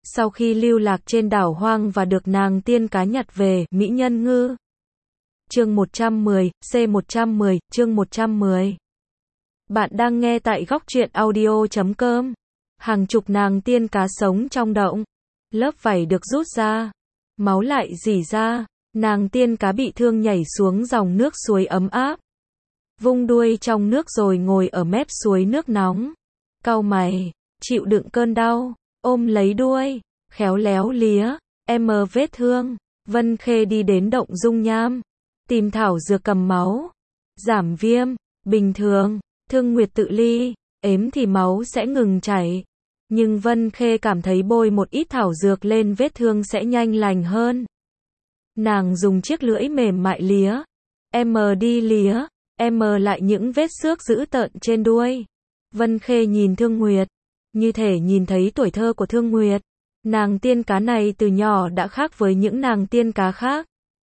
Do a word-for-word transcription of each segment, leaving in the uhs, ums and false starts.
Sau khi lưu lạc trên đảo hoang và được nàng tiên cá nhặt về, mỹ nhân ngư. Chương một trăm mười, C một trăm mười, chương một trăm mười. Bạn đang nghe tại góc truyện audio chấm com. Hàng chục nàng tiên cá sống trong động. Lớp vảy được rút ra. Máu lại rỉ ra. Nàng tiên cá bị thương nhảy xuống dòng nước suối ấm áp. Vung đuôi trong nước rồi ngồi ở mép suối nước nóng. Cau mày, chịu đựng cơn đau, ôm lấy đuôi, khéo léo lía, em vết thương. Vân Khê đi đến động dung nham, tìm thảo dược cầm máu, giảm viêm, bình thường, thương nguyệt tự ly, ếm thì máu sẽ ngừng chảy. Nhưng Vân Khê cảm thấy bôi một ít thảo dược lên vết thương sẽ nhanh lành hơn. Nàng dùng chiếc lưỡi mềm mại lía, em đi lía, em lại những vết xước dữ tợn trên đuôi. Vân Khê nhìn Thương Nguyệt, như thể nhìn thấy tuổi thơ của Thương Nguyệt. Nàng tiên cá này từ nhỏ đã khác với những nàng tiên cá khác.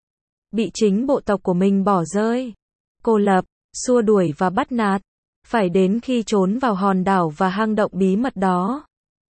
Bị chính bộ tộc của mình bỏ rơi, cô lập, xua đuổi và bắt nạt. Phải đến khi trốn vào hòn đảo và hang động bí mật đó,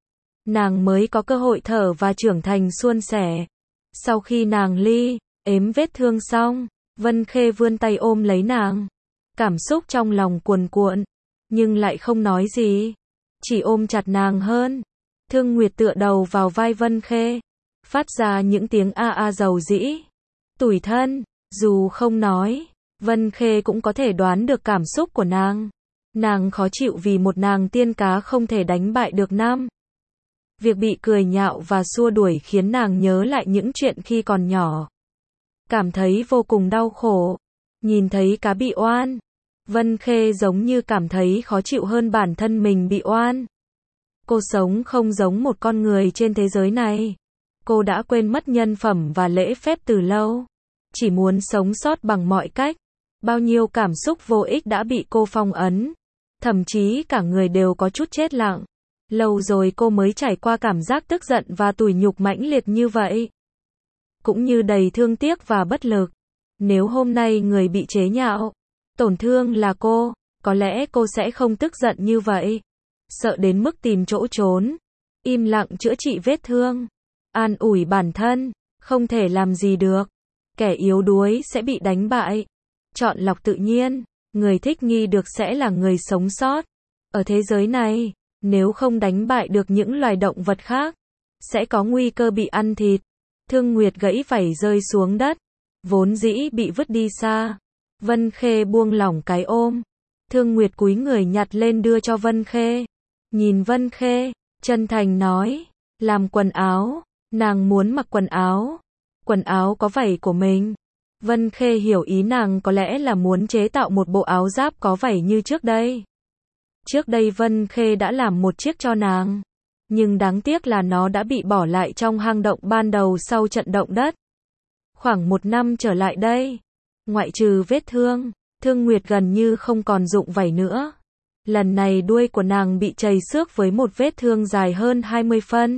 nàng mới có cơ hội thở và trưởng thành suôn sẻ. Sau khi nàng ly, ếm vết thương xong, Vân Khê vươn tay ôm lấy nàng. Cảm xúc trong lòng cuồn cuộn, nhưng lại không nói gì, chỉ ôm chặt nàng hơn. Thương Nguyệt tựa đầu vào vai Vân Khê, phát ra những tiếng a a dầu dĩ, tủi thân. Dù không nói, Vân Khê cũng có thể đoán được cảm xúc của nàng. Nàng khó chịu vì một nàng tiên cá không thể đánh bại được nam. Việc bị cười nhạo và xua đuổi khiến nàng nhớ lại những chuyện khi còn nhỏ. Cảm thấy vô cùng đau khổ. Nhìn thấy cá bị oan, Vân Khê giống như cảm thấy khó chịu hơn bản thân mình bị oan. Cô sống không giống một con người trên thế giới này. Cô đã quên mất nhân phẩm và lễ phép từ lâu. Chỉ muốn sống sót bằng mọi cách. Bao nhiêu cảm xúc vô ích đã bị cô phong ấn. Thậm chí cả người đều có chút chết lặng. Lâu rồi cô mới trải qua cảm giác tức giận và tủi nhục mãnh liệt như vậy. Cũng như đầy thương tiếc và bất lực. Nếu hôm nay người bị chế nhạo, tổn thương là cô, có lẽ cô sẽ không tức giận như vậy. Sợ đến mức tìm chỗ trốn, im lặng chữa trị vết thương, an ủi bản thân, không thể làm gì được. Kẻ yếu đuối sẽ bị đánh bại. Chọn lọc tự nhiên, người thích nghi được sẽ là người sống sót. Ở thế giới này, nếu không đánh bại được những loài động vật khác, sẽ có nguy cơ bị ăn thịt. Thương Nguyệt gãy vảy rơi xuống đất, vốn dĩ bị vứt đi xa. Vân Khê buông lỏng cái ôm. Thương Nguyệt cúi người nhặt lên đưa cho Vân Khê. Nhìn Vân Khê, chân thành nói, làm quần áo. Nàng muốn mặc quần áo. Quần áo có vảy của mình. Vân Khê hiểu ý nàng có lẽ là muốn chế tạo một bộ áo giáp có vảy như trước đây. Trước đây Vân Khê đã làm một chiếc cho nàng. Nhưng đáng tiếc là nó đã bị bỏ lại trong hang động ban đầu sau trận động đất. Khoảng một năm trở lại đây, ngoại trừ vết thương, Thương Nguyệt gần như không còn dụng vảy nữa. Lần này đuôi của nàng bị chầy xước với một vết thương dài hơn hai mươi phân.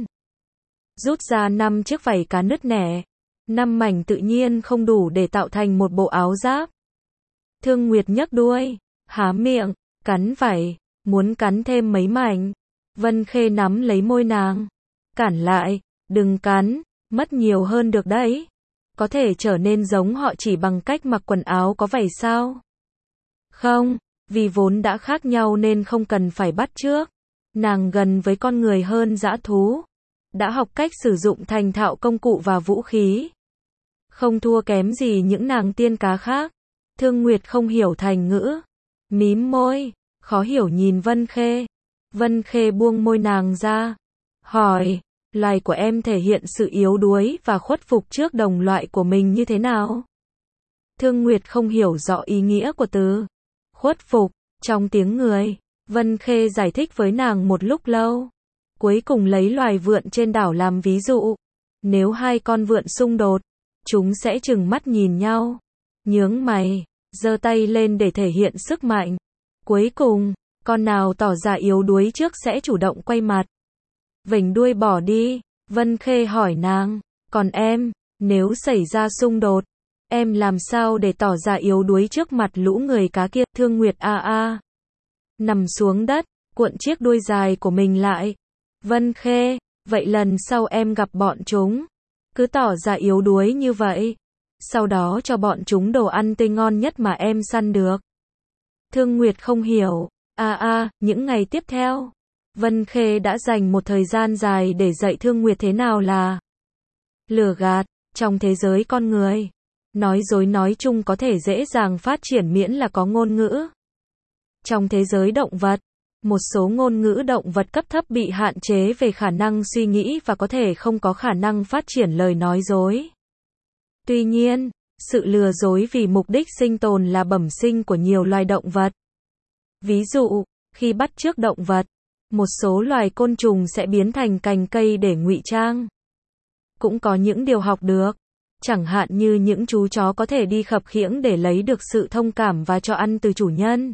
Rút ra năm chiếc vảy cá nứt nẻ. Năm mảnh tự nhiên không đủ để tạo thành một bộ áo giáp. Thương Nguyệt nhấc đuôi, há miệng, cắn vảy, muốn cắn thêm mấy mảnh. Vân Khê nắm lấy môi nàng, cản lại, đừng cắn, mất nhiều hơn được đấy. Có thể trở nên giống họ chỉ bằng cách mặc quần áo có vảy sao? Không, vì vốn đã khác nhau nên không cần phải bắt chước. Nàng gần với con người hơn dã thú, đã học cách sử dụng thành thạo công cụ và vũ khí. Không thua kém gì những nàng tiên cá khác. Thương Nguyệt không hiểu thành ngữ, mím môi, khó hiểu nhìn Vân Khê. Vân Khê buông môi nàng ra, hỏi, loài của em thể hiện sự yếu đuối và khuất phục trước đồng loại của mình như thế nào? Thương Nguyệt không hiểu rõ ý nghĩa của từ khuất phục trong tiếng người. Vân Khê giải thích với nàng một lúc lâu. Cuối cùng lấy loài vượn trên đảo làm ví dụ. Nếu hai con vượn xung đột, chúng sẽ trừng mắt nhìn nhau, nhướng mày, giơ tay lên để thể hiện sức mạnh. Cuối cùng, con nào tỏ ra yếu đuối trước sẽ chủ động quay mặt, vểnh đuôi bỏ đi. Vân Khê hỏi nàng, còn em, nếu xảy ra xung đột, em làm sao để tỏ ra yếu đuối trước mặt lũ người cá kia? Thương Nguyệt a a, nằm xuống đất, cuộn chiếc đuôi dài của mình lại. Vân Khê, Vậy lần sau em gặp bọn chúng, cứ tỏ ra yếu đuối như vậy. Sau đó cho bọn chúng đồ ăn tươi ngon nhất mà em săn được. Thương Nguyệt không hiểu. À à, những ngày tiếp theo, Vân Khê đã dành một thời gian dài để dạy Thương Nguyệt thế nào là lừa gạt. Trong thế giới con người, nói dối nói chung có thể dễ dàng phát triển miễn là có ngôn ngữ. Trong thế giới động vật, một số ngôn ngữ động vật cấp thấp bị hạn chế về khả năng suy nghĩ và có thể không có khả năng phát triển lời nói dối. Tuy nhiên, sự lừa dối vì mục đích sinh tồn là bẩm sinh của nhiều loài động vật. Ví dụ, khi bắt chước động vật, một số loài côn trùng sẽ biến thành cành cây để ngụy trang. Cũng có những điều học được, chẳng hạn như những chú chó có thể đi khập khiễng để lấy được sự thông cảm và cho ăn từ chủ nhân.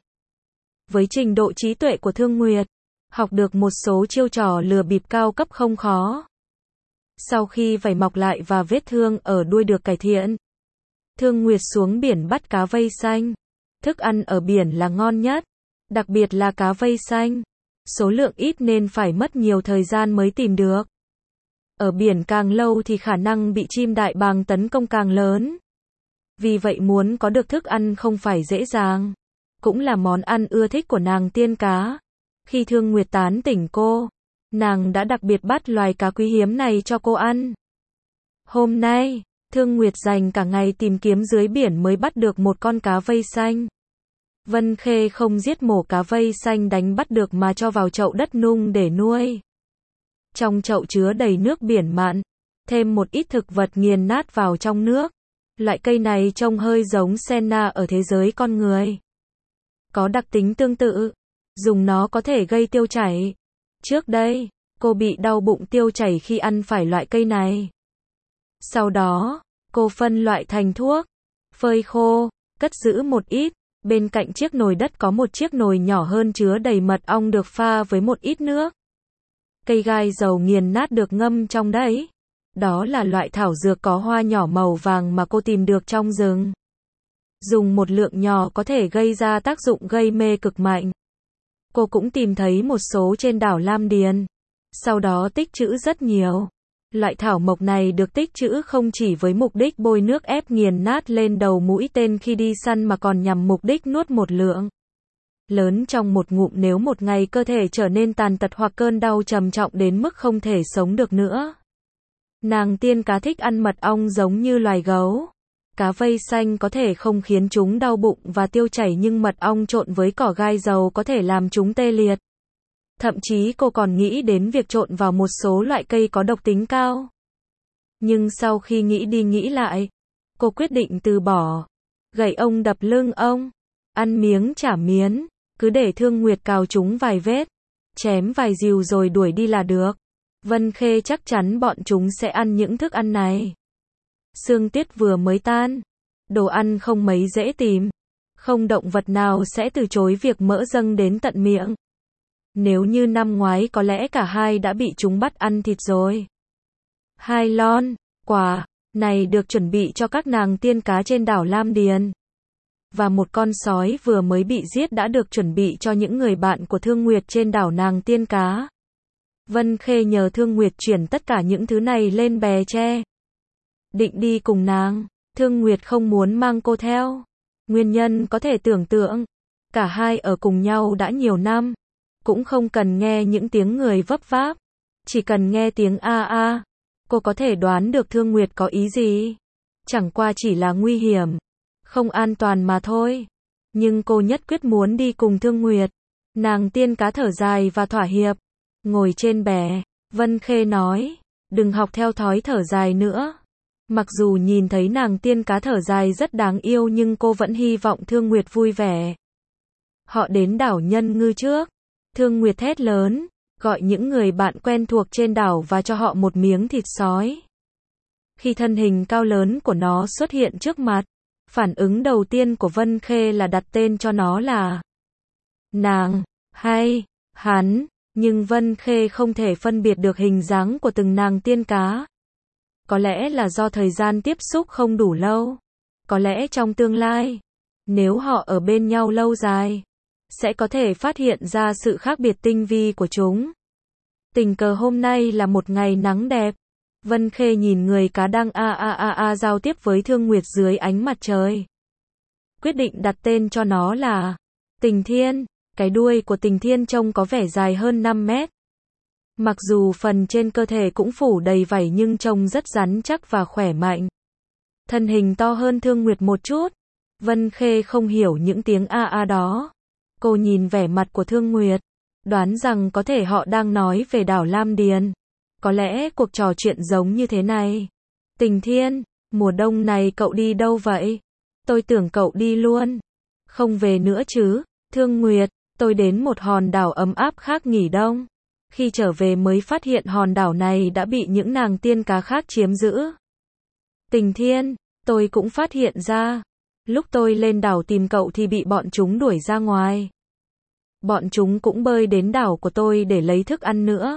Với trình độ trí tuệ của Thương Nguyệt, học được một số chiêu trò lừa bịp cao cấp không khó. Sau khi vảy mọc lại và vết thương ở đuôi được cải thiện, Thương Nguyệt xuống biển bắt cá vây xanh. Thức ăn ở biển là ngon nhất, đặc biệt là cá vây xanh. Số lượng ít nên phải mất nhiều thời gian mới tìm được. Ở biển càng lâu thì khả năng bị chim đại bàng tấn công càng lớn. Vì vậy muốn có được thức ăn không phải dễ dàng. Cũng là món ăn ưa thích của nàng tiên cá. Khi Thương Nguyệt tán tỉnh cô, nàng đã đặc biệt bắt loài cá quý hiếm này cho cô ăn. Hôm nay, Thương Nguyệt dành cả ngày tìm kiếm dưới biển mới bắt được một con cá vây xanh. Vân Khê không giết mổ cá vây xanh đánh bắt được mà cho vào chậu đất nung để nuôi. Trong chậu chứa đầy nước biển mặn, thêm một ít thực vật nghiền nát vào trong nước. Loại cây này trông hơi giống senna ở thế giới con người. Có đặc tính tương tự, dùng nó có thể gây tiêu chảy. Trước đây, cô bị đau bụng tiêu chảy khi ăn phải loại cây này. Sau đó, cô phân loại thành thuốc, phơi khô, cất giữ một ít. Bên cạnh chiếc nồi đất có một chiếc nồi nhỏ hơn chứa đầy mật ong được pha với một ít nước. Cây gai dầu nghiền nát được ngâm trong đấy. Đó là loại thảo dược có hoa nhỏ màu vàng mà cô tìm được trong rừng. Dùng một lượng nhỏ có thể gây ra tác dụng gây mê cực mạnh. Cô cũng tìm thấy một số trên đảo Lam Điền. Sau đó tích trữ rất nhiều. Loại thảo mộc này được tích trữ không chỉ với mục đích bôi nước ép nghiền nát lên đầu mũi tên khi đi săn mà còn nhằm mục đích nuốt một lượng lớn trong một ngụm nếu một ngày cơ thể trở nên tàn tật hoặc cơn đau trầm trọng đến mức không thể sống được nữa. Nàng tiên cá thích ăn mật ong giống như loài gấu. Cá vây xanh có thể không khiến chúng đau bụng và tiêu chảy nhưng mật ong trộn với cỏ gai dầu có thể làm chúng tê liệt. Thậm chí cô còn nghĩ đến việc trộn vào một số loại cây có độc tính cao. Nhưng sau khi nghĩ đi nghĩ lại, cô quyết định từ bỏ. Gậy ông đập lưng ông, ăn miếng trả miếng, cứ để Thương Nguyệt cào chúng vài vết, chém vài rìu rồi đuổi đi là được. Vân Khê chắc chắn bọn chúng sẽ ăn những thức ăn này. Sương tiết vừa mới tan, đồ ăn không mấy dễ tìm. Không động vật nào sẽ từ chối việc mỡ dâng đến tận miệng. Nếu như năm ngoái có lẽ cả hai đã bị chúng bắt ăn thịt rồi. Hai lon quà này được chuẩn bị cho các nàng tiên cá trên đảo Lam Điền. Và một con sói vừa mới bị giết đã được chuẩn bị cho những người bạn của Thương Nguyệt trên đảo nàng tiên cá. Vân Khê nhờ Thương Nguyệt chuyển tất cả những thứ này lên bè tre. Định đi cùng nàng, Thương Nguyệt không muốn mang cô theo. Nguyên nhân có thể tưởng tượng. Cả hai ở cùng nhau đã nhiều năm. Cũng không cần nghe những tiếng người vấp váp. Chỉ cần nghe tiếng a a. Cô có thể đoán được Thương Nguyệt có ý gì. Chẳng qua chỉ là nguy hiểm. Không an toàn mà thôi. Nhưng cô nhất quyết muốn đi cùng Thương Nguyệt. Nàng tiên cá thở dài và thỏa hiệp. Ngồi trên bè, Vân Khê nói. Đừng học theo thói thở dài nữa. Mặc dù nhìn thấy nàng tiên cá thở dài rất đáng yêu nhưng cô vẫn hy vọng Thương Nguyệt vui vẻ. Họ đến đảo Nhân Ngư trước. Thương Nguyệt thét lớn, gọi những người bạn quen thuộc trên đảo và cho họ một miếng thịt sói. Khi thân hình cao lớn của nó xuất hiện trước mặt, phản ứng đầu tiên của Vân Khê là đặt tên cho nó là nàng, hay hắn, nhưng Vân Khê không thể phân biệt được hình dáng của từng nàng tiên cá. Có lẽ là do thời gian tiếp xúc không đủ lâu. Có lẽ trong tương lai, nếu họ ở bên nhau lâu dài, sẽ có thể phát hiện ra sự khác biệt tinh vi của chúng. Tình cờ hôm nay là một ngày nắng đẹp. Vân Khê nhìn người cá đang a a a a giao tiếp với Thương Nguyệt dưới ánh mặt trời. Quyết định đặt tên cho nó là Tình Thiên. Cái đuôi của Tình Thiên trông có vẻ dài hơn năm mét. Mặc dù phần trên cơ thể cũng phủ đầy vảy nhưng trông rất rắn chắc và khỏe mạnh. Thân hình to hơn Thương Nguyệt một chút. Vân Khê không hiểu những tiếng a a đó. Cô nhìn vẻ mặt của Thương Nguyệt, đoán rằng có thể họ đang nói về đảo Lam Điền. Có lẽ cuộc trò chuyện giống như thế này. Tình Thiên, mùa đông này cậu đi đâu vậy? Tôi tưởng cậu đi luôn. Không về nữa chứ? Thương Nguyệt, tôi đến một hòn đảo ấm áp khác nghỉ đông. Khi trở về mới phát hiện hòn đảo này đã bị những nàng tiên cá khác chiếm giữ. Tình Thiên, tôi cũng phát hiện ra. Lúc tôi lên đảo tìm cậu thì bị bọn chúng đuổi ra ngoài. Bọn chúng cũng bơi đến đảo của tôi để lấy thức ăn nữa.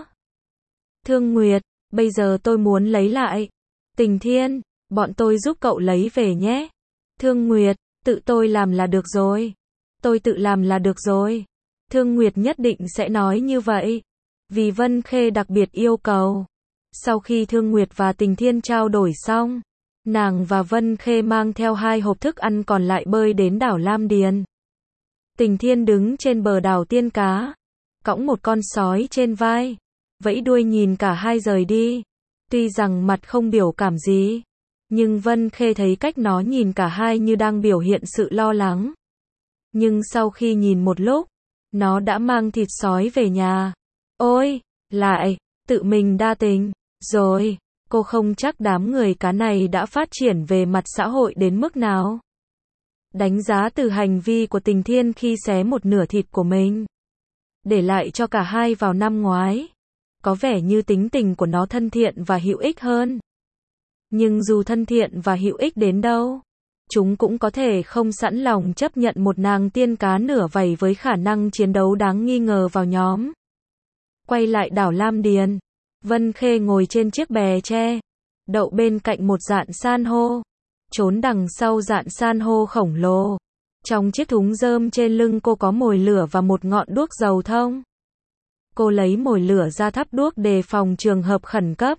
Thương Nguyệt, bây giờ tôi muốn lấy lại. Tình Thiên, bọn tôi giúp cậu lấy về nhé. Thương Nguyệt, tự tôi làm là được rồi. Tôi tự làm là được rồi. Thương Nguyệt nhất định sẽ nói như vậy. Vì Vân Khê đặc biệt yêu cầu. Sau khi Thương Nguyệt và Tình Thiên trao đổi xong, nàng và Vân Khê mang theo hai hộp thức ăn còn lại bơi đến đảo Lam Điền. Tình Thiên đứng trên bờ đảo tiên cá, cõng một con sói trên vai, vẫy đuôi nhìn cả hai rời đi. Tuy rằng mặt không biểu cảm gì, nhưng Vân Khê thấy cách nó nhìn cả hai như đang biểu hiện sự lo lắng. Nhưng sau khi nhìn một lúc, nó đã mang thịt sói về nhà. Ôi, lại, tự mình đa tình, rồi, cô không chắc đám người cá này đã phát triển về mặt xã hội đến mức nào. Đánh giá từ hành vi của Tình Thiên khi xé một nửa thịt của mình, để lại cho cả hai vào năm ngoái. Có vẻ như tính tình của nó thân thiện và hữu ích hơn. Nhưng dù thân thiện và hữu ích đến đâu, chúng cũng có thể không sẵn lòng chấp nhận một nàng tiên cá nửa vảy với khả năng chiến đấu đáng nghi ngờ vào nhóm. Quay lại đảo Lam Điền, Vân Khê ngồi trên chiếc bè tre, đậu bên cạnh một dạn san hô, trốn đằng sau dạn san hô khổng lồ. Trong chiếc thúng rơm trên lưng cô có mồi lửa và một ngọn đuốc dầu thông. Cô lấy mồi lửa ra thắp đuốc đề phòng trường hợp khẩn cấp.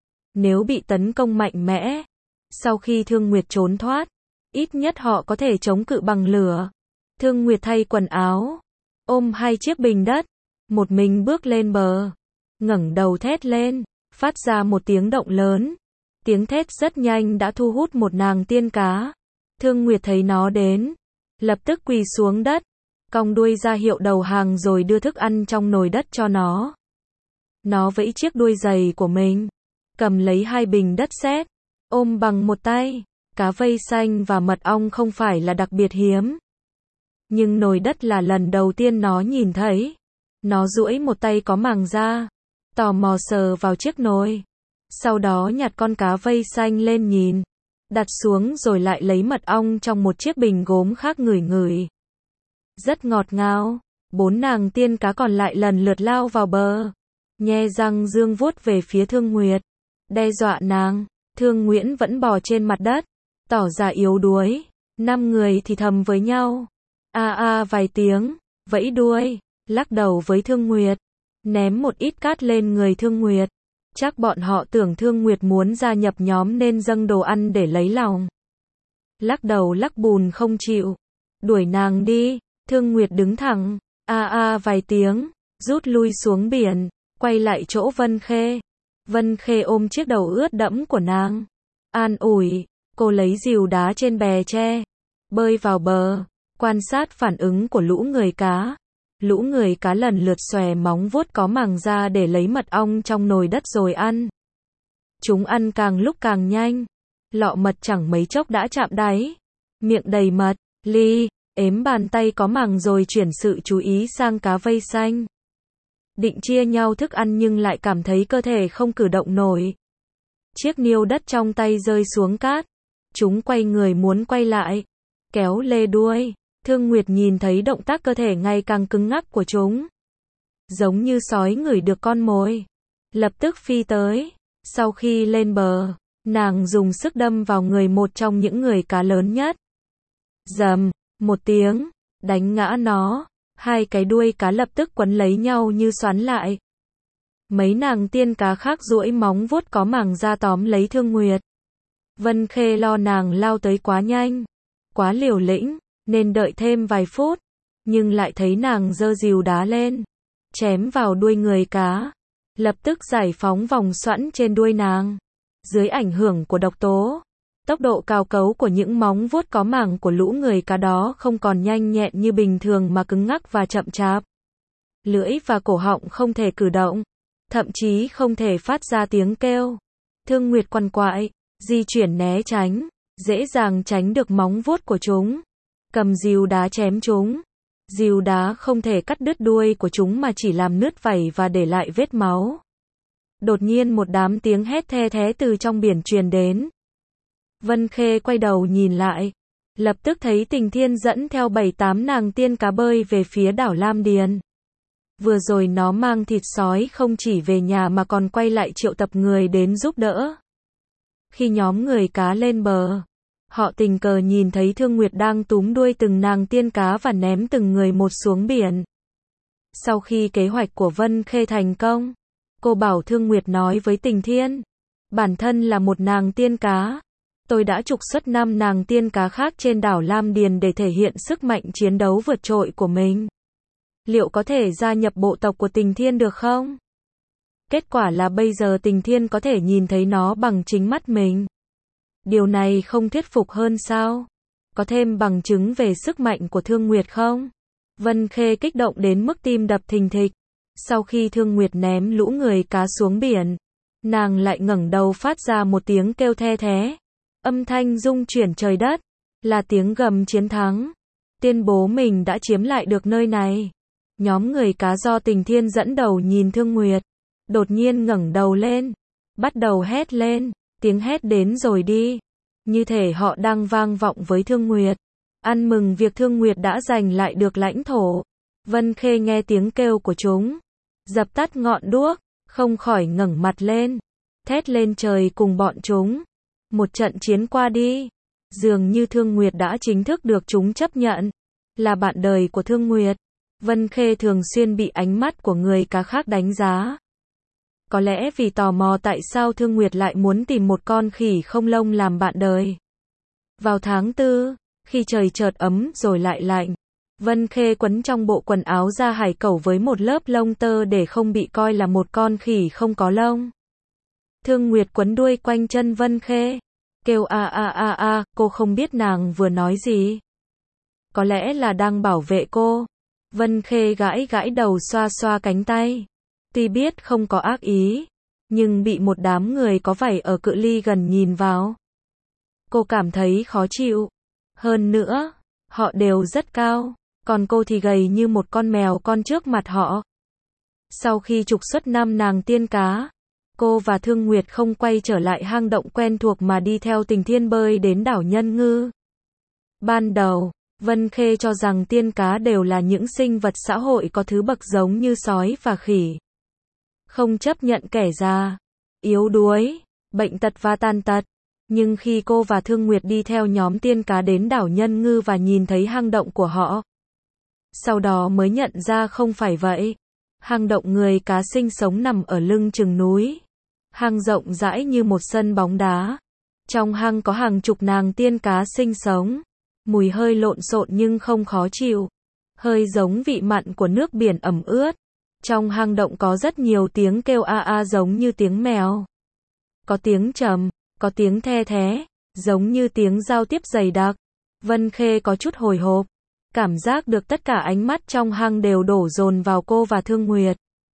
Nếu bị tấn công mạnh mẽ, sau khi Thương Nguyệt trốn thoát, ít nhất họ có thể chống cự bằng lửa. Thương Nguyệt thay quần áo, ôm hai chiếc bình đất, một mình bước lên bờ, ngẩng đầu thét lên, phát ra một tiếng động lớn. Tiếng thét rất nhanh đã thu hút một nàng tiên cá. Thương Nguyệt thấy nó đến, lập tức quỳ xuống đất, cong đuôi ra hiệu đầu hàng rồi đưa thức ăn trong nồi đất cho nó. Nó vẫy chiếc đuôi dày của mình, cầm lấy hai bình đất sét, ôm bằng một tay. Cá vây xanh và mật ong không phải là đặc biệt hiếm, nhưng nồi đất là lần đầu tiên nó nhìn thấy. Nó duỗi một tay có màng da, tò mò sờ vào chiếc nồi. Sau đó nhặt con cá vây xanh lên nhìn, đặt xuống rồi lại lấy mật ong trong một chiếc bình gốm khác ngửi ngửi. Rất ngọt ngào. Bốn nàng tiên cá còn lại lần lượt lao vào bờ, nhe răng dương vuốt về phía Thương Nguyệt, đe dọa nàng. Thương Nguyễn vẫn bò trên mặt đất, tỏ ra yếu đuối. Năm người thì thầm với nhau, a a vài tiếng, vẫy đuôi, lắc đầu với Thương Nguyệt, ném một ít cát lên người Thương Nguyệt. Chắc bọn họ tưởng Thương Nguyệt muốn gia nhập nhóm nên dâng đồ ăn để lấy lòng. Lắc đầu lắc bùn không chịu, đuổi nàng đi. Thương Nguyệt đứng thẳng, a a vài tiếng, rút lui xuống biển, quay lại chỗ Vân Khê. Vân Khê ôm chiếc đầu ướt đẫm của nàng, an ủi. Cô lấy rìu đá trên bè tre, bơi vào bờ, quan sát phản ứng của lũ người cá. Lũ người cá lần lượt xòe móng vuốt có màng da để lấy mật ong trong nồi đất rồi ăn. Chúng ăn càng lúc càng nhanh, lọ mật chẳng mấy chốc đã chạm đáy, miệng đầy mật. Ly ếm bàn tay có màng rồi chuyển sự chú ý sang cá vây xanh. Định chia nhau thức ăn nhưng lại cảm thấy cơ thể không cử động nổi. Chiếc niêu đất trong tay rơi xuống cát. Chúng quay người muốn quay lại, kéo lê đuôi. Thương Nguyệt nhìn thấy động tác cơ thể ngày càng cứng ngắc của chúng, giống như sói ngửi được con mồi, lập tức phi tới. Sau khi lên bờ, nàng dùng sức đâm vào người một trong những người cá lớn nhất. Rầm, một tiếng, đánh ngã nó. Hai cái đuôi cá lập tức quấn lấy nhau như xoắn lại. Mấy nàng tiên cá khác duỗi móng vuốt có màng ra tóm lấy Thương Nguyệt. Vân Khê lo nàng lao tới quá nhanh, quá liều lĩnh, nên đợi thêm vài phút, nhưng lại thấy nàng giơ rìu đá lên, chém vào đuôi người cá, lập tức giải phóng vòng xoẵn trên đuôi nàng. Dưới ảnh hưởng của độc tố, tốc độ cao cấu của những móng vuốt có màng của lũ người cá đó không còn nhanh nhẹn như bình thường mà cứng ngắc và chậm chạp. Lưỡi và cổ họng không thể cử động, thậm chí không thể phát ra tiếng kêu. Thương Nguyệt quằn quại, di chuyển né tránh, dễ dàng tránh được móng vuốt của chúng. Cầm rìu đá chém chúng. Rìu đá không thể cắt đứt đuôi của chúng mà chỉ làm nứt vảy và để lại vết máu. Đột nhiên một đám tiếng hét the thé từ trong biển truyền đến. Vân Khê quay đầu nhìn lại, lập tức thấy Tình Thiên dẫn theo bảy tám nàng tiên cá bơi về phía đảo Lam Điền. Vừa rồi nó mang thịt sói không chỉ về nhà mà còn quay lại triệu tập người đến giúp đỡ. Khi nhóm người cá lên bờ, họ tình cờ nhìn thấy Thương Nguyệt đang túm đuôi từng nàng tiên cá và ném từng người một xuống biển. Sau khi kế hoạch của Vân Khê thành công, cô bảo Thương Nguyệt nói với Tình Thiên, bản thân là một nàng tiên cá. Tôi đã trục xuất năm nàng tiên cá khác trên đảo Lam Điền để thể hiện sức mạnh chiến đấu vượt trội của mình. Liệu có thể gia nhập bộ tộc của Tình Thiên được không? Kết quả là bây giờ Tình Thiên có thể nhìn thấy nó bằng chính mắt mình. Điều này không thuyết phục hơn sao? Có thêm bằng chứng về sức mạnh của Thương Nguyệt không? Vân Khê kích động đến mức tim đập thình thịch. Sau khi Thương Nguyệt ném lũ người cá xuống biển, nàng lại ngẩng đầu phát ra một tiếng kêu the thé. Âm thanh rung chuyển trời đất, là tiếng gầm chiến thắng, tuyên bố mình đã chiếm lại được nơi này. Nhóm người cá do Tình Thiên dẫn đầu nhìn Thương Nguyệt, đột nhiên ngẩng đầu lên, bắt đầu hét lên, tiếng hét đến rồi đi, như thể họ đang vang vọng với Thương Nguyệt, ăn mừng việc Thương Nguyệt đã giành lại được lãnh thổ. Vân Khê nghe tiếng kêu của chúng, dập tắt ngọn đuốc, không khỏi ngẩng mặt lên, thét lên trời cùng bọn chúng. Một trận chiến qua đi, dường như Thương Nguyệt đã chính thức được chúng chấp nhận, là bạn đời của Thương Nguyệt. Vân Khê thường xuyên bị ánh mắt của người cá khác đánh giá. Có lẽ vì tò mò tại sao Thương Nguyệt lại muốn tìm một con khỉ không lông làm bạn đời. Vào tháng tư, khi trời chợt ấm rồi lại lạnh, Vân Khê quấn trong bộ quần áo da hải cẩu với một lớp lông tơ để không bị coi là một con khỉ không có lông. Thương Nguyệt quấn đuôi quanh chân Vân Khê, kêu a a a a, cô không biết nàng vừa nói gì. Có lẽ là đang bảo vệ cô. Vân Khê gãi gãi đầu xoa xoa cánh tay. Tuy biết không có ác ý, nhưng bị một đám người có vảy ở cự ly gần nhìn vào, cô cảm thấy khó chịu. Hơn nữa, họ đều rất cao, còn cô thì gầy như một con mèo con trước mặt họ. Sau khi trục xuất năm nàng tiên cá, cô và Thương Nguyệt không quay trở lại hang động quen thuộc mà đi theo Tình Thiên bơi đến đảo Nhân Ngư. Ban đầu, Vân Khê cho rằng tiên cá đều là những sinh vật xã hội có thứ bậc giống như sói và khỉ. Không chấp nhận kẻ già, yếu đuối, bệnh tật và tàn tật. Nhưng khi cô và Thương Nguyệt đi theo nhóm tiên cá đến đảo Nhân Ngư và nhìn thấy hang động của họ, sau đó mới nhận ra không phải vậy. Hang động người cá sinh sống nằm ở lưng chừng núi. Hang rộng rãi như một sân bóng đá. Trong hang có hàng chục nàng tiên cá sinh sống. Mùi hơi lộn xộn nhưng không khó chịu. Hơi giống vị mặn của nước biển ẩm ướt. Trong hang động có rất nhiều tiếng kêu a a giống như tiếng mèo. Có tiếng trầm, có tiếng the thé, giống như tiếng giao tiếp dày đặc. Vân Khê có chút hồi hộp. Cảm giác được tất cả ánh mắt trong hang đều đổ dồn vào cô và Thương Nguyệt.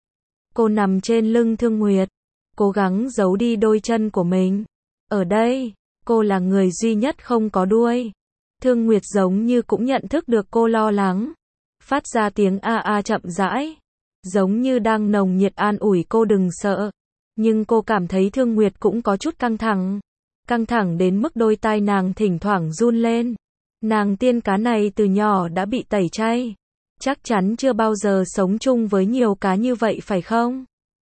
Cô nằm trên lưng Thương Nguyệt, cố gắng giấu đi đôi chân của mình. Ở đây, cô là người duy nhất không có đuôi. Thương Nguyệt giống như cũng nhận thức được cô lo lắng. Phát ra tiếng a a chậm rãi, giống như đang nồng nhiệt an ủi cô đừng sợ. Nhưng cô cảm thấy Thương Nguyệt cũng có chút căng thẳng. Căng thẳng đến mức đôi tai nàng thỉnh thoảng run lên. Nàng tiên cá này từ nhỏ đã bị tẩy chay. Chắc chắn chưa bao giờ sống chung với nhiều cá như vậy phải không?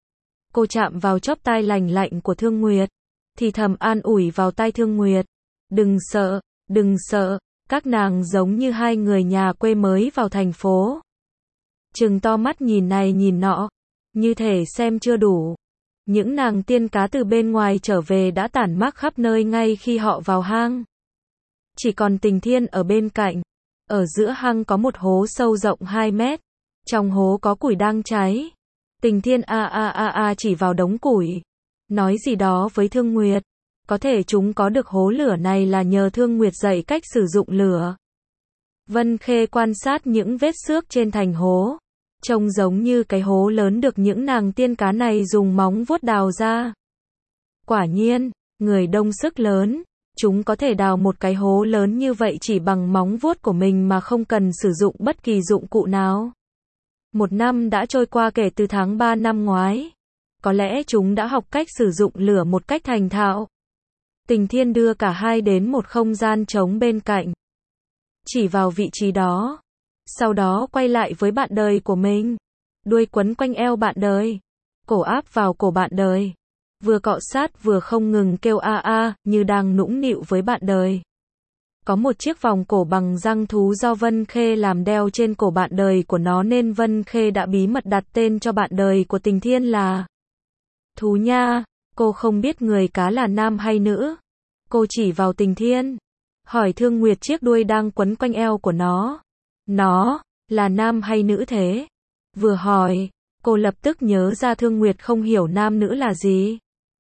Cô chạm vào chóp tai lành lạnh của Thương Nguyệt, thì thầm an ủi vào tai Thương Nguyệt. Đừng sợ, đừng sợ, các nàng giống như hai người nhà quê mới vào thành phố. Trừng to mắt nhìn này nhìn nọ. Như thể xem chưa đủ. Những nàng tiên cá từ bên ngoài trở về đã tản mác khắp nơi ngay khi họ vào hang. Chỉ còn Tình Thiên ở bên cạnh. Ở giữa hang có một hố sâu rộng hai mét. Trong hố có củi đang cháy. Tình Thiên a a a a chỉ vào đống củi. Nói gì đó với Thương Nguyệt. Có thể chúng có được hố lửa này là nhờ Thương Nguyệt dạy cách sử dụng lửa. Vân Khê quan sát những vết xước trên thành hố. Trông giống như cái hố lớn được những nàng tiên cá này dùng móng vuốt đào ra. Quả nhiên, người đông sức lớn. Chúng có thể đào một cái hố lớn như vậy chỉ bằng móng vuốt của mình mà không cần sử dụng bất kỳ dụng cụ nào. Một năm đã trôi qua kể từ tháng ba năm ngoái. Có lẽ chúng đã học cách sử dụng lửa một cách thành thạo. Tình Thiên đưa cả hai đến một không gian trống bên cạnh. Chỉ vào vị trí đó. Sau đó quay lại với bạn đời của mình. Đuôi quấn quanh eo bạn đời. Cổ áp vào cổ bạn đời. Vừa cọ sát vừa không ngừng kêu a a, như đang nũng nịu với bạn đời. Có một chiếc vòng cổ bằng răng thú do Vân Khê làm đeo trên cổ bạn đời của nó nên Vân Khê đã bí mật đặt tên cho bạn đời của Tình Thiên là Thú Nha. Cô không biết người cá là nam hay nữ. Cô chỉ vào Tình Thiên. Hỏi Thương Nguyệt chiếc đuôi đang quấn quanh eo của nó. Nó, là nam hay nữ thế? Vừa hỏi, cô lập tức nhớ ra Thương Nguyệt không hiểu nam nữ là gì.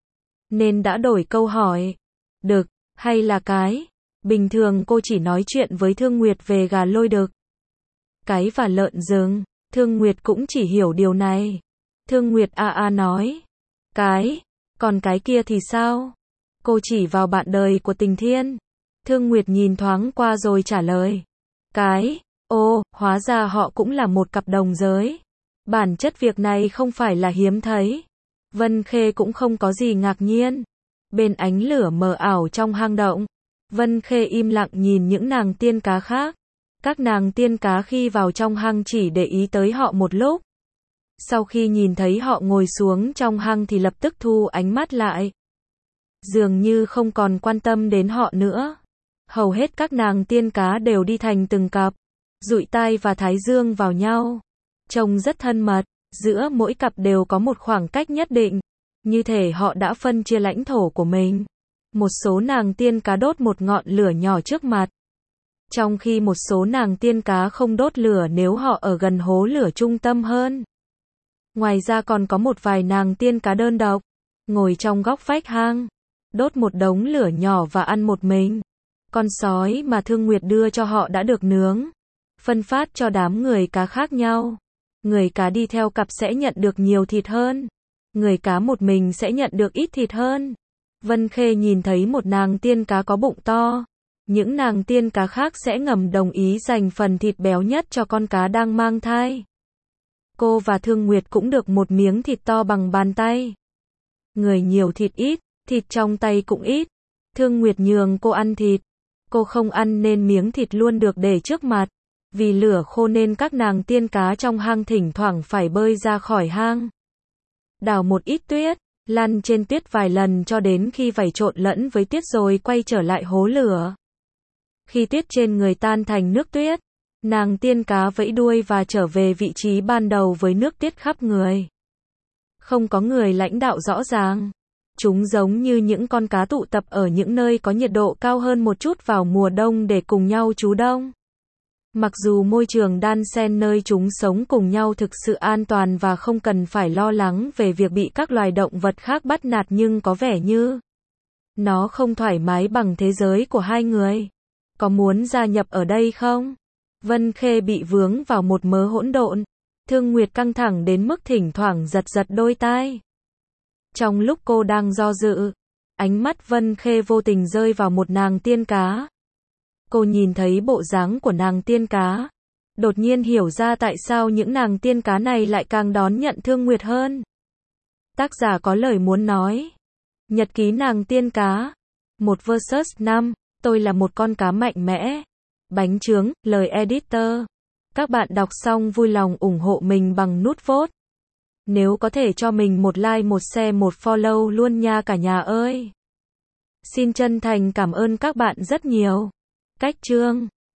Nên đã đổi câu hỏi. Đực, hay là cái? Bình thường cô chỉ nói chuyện với Thương Nguyệt về gà lôi đực. Cái và lợn rừng. Thương Nguyệt cũng chỉ hiểu điều này. Thương Nguyệt a a nói. Cái, còn cái kia thì sao? Cô chỉ vào bạn đời của Tình Thiên. Thương Nguyệt nhìn thoáng qua rồi trả lời. Cái, ô, hóa ra họ cũng là một cặp đồng giới. Bản chất việc này không phải là hiếm thấy. Vân Khê cũng không có gì ngạc nhiên. Bên ánh lửa mờ ảo trong hang động, Vân Khê im lặng nhìn những nàng tiên cá khác. Các nàng tiên cá khi vào trong hang chỉ để ý tới họ một lúc. Sau khi nhìn thấy họ ngồi xuống trong hang thì lập tức thu ánh mắt lại. Dường như không còn quan tâm đến họ nữa. Hầu hết các nàng tiên cá đều đi thành từng cặp, dụi tai và thái dương vào nhau. Trông rất thân mật, giữa mỗi cặp đều có một khoảng cách nhất định. Như thể họ đã phân chia lãnh thổ của mình. Một số nàng tiên cá đốt một ngọn lửa nhỏ trước mặt. Trong khi một số nàng tiên cá không đốt lửa nếu họ ở gần hố lửa trung tâm hơn. Ngoài ra còn có một vài nàng tiên cá đơn độc, ngồi trong góc vách hang, đốt một đống lửa nhỏ và ăn một mình. Con sói mà Thương Nguyệt đưa cho họ đã được nướng, phân phát cho đám người cá khác nhau. Người cá đi theo cặp sẽ nhận được nhiều thịt hơn. Người cá một mình sẽ nhận được ít thịt hơn. Vân Khê nhìn thấy một nàng tiên cá có bụng to. Những nàng tiên cá khác sẽ ngầm đồng ý dành phần thịt béo nhất cho con cá đang mang thai. Cô và Thương Nguyệt cũng được một miếng thịt to bằng bàn tay. Người nhiều thịt ít, thịt trong tay cũng ít. Thương Nguyệt nhường cô ăn thịt. Cô không ăn nên miếng thịt luôn được để trước mặt. Vì lửa khô nên các nàng tiên cá trong hang thỉnh thoảng phải bơi ra khỏi hang. Đào một ít tuyết, lăn trên tuyết vài lần cho đến khi vảy trộn lẫn với tuyết rồi quay trở lại hố lửa. Khi tuyết trên người tan thành nước tuyết, nàng tiên cá vẫy đuôi và trở về vị trí ban đầu với nước tuyết khắp người. Không có người lãnh đạo rõ ràng. Chúng giống như những con cá tụ tập ở những nơi có nhiệt độ cao hơn một chút vào mùa đông để cùng nhau trú đông. Mặc dù môi trường đan xen nơi chúng sống cùng nhau thực sự an toàn và không cần phải lo lắng về việc bị các loài động vật khác bắt nạt nhưng có vẻ như nó không thoải mái bằng thế giới của hai người. Có muốn gia nhập ở đây không? Vân Khê bị vướng vào một mớ hỗn độn. Thương Nguyệt căng thẳng đến mức thỉnh thoảng giật giật đôi tai. Trong lúc cô đang do dự, ánh mắt Vân Khê vô tình rơi vào một nàng tiên cá. Cô nhìn thấy bộ dáng của nàng tiên cá. Đột nhiên hiểu ra tại sao những nàng tiên cá này lại càng đón nhận Thương Nguyệt hơn. Tác giả có lời muốn nói. Nhật ký nàng tiên cá. một versus năm. Tôi là một con cá mạnh mẽ. Bánh chướng, lời editor. Các bạn đọc xong vui lòng ủng hộ mình bằng nút vote. Nếu có thể cho mình một like, một share, một follow luôn nha cả nhà ơi. Xin chân thành cảm ơn các bạn rất nhiều. Cách chương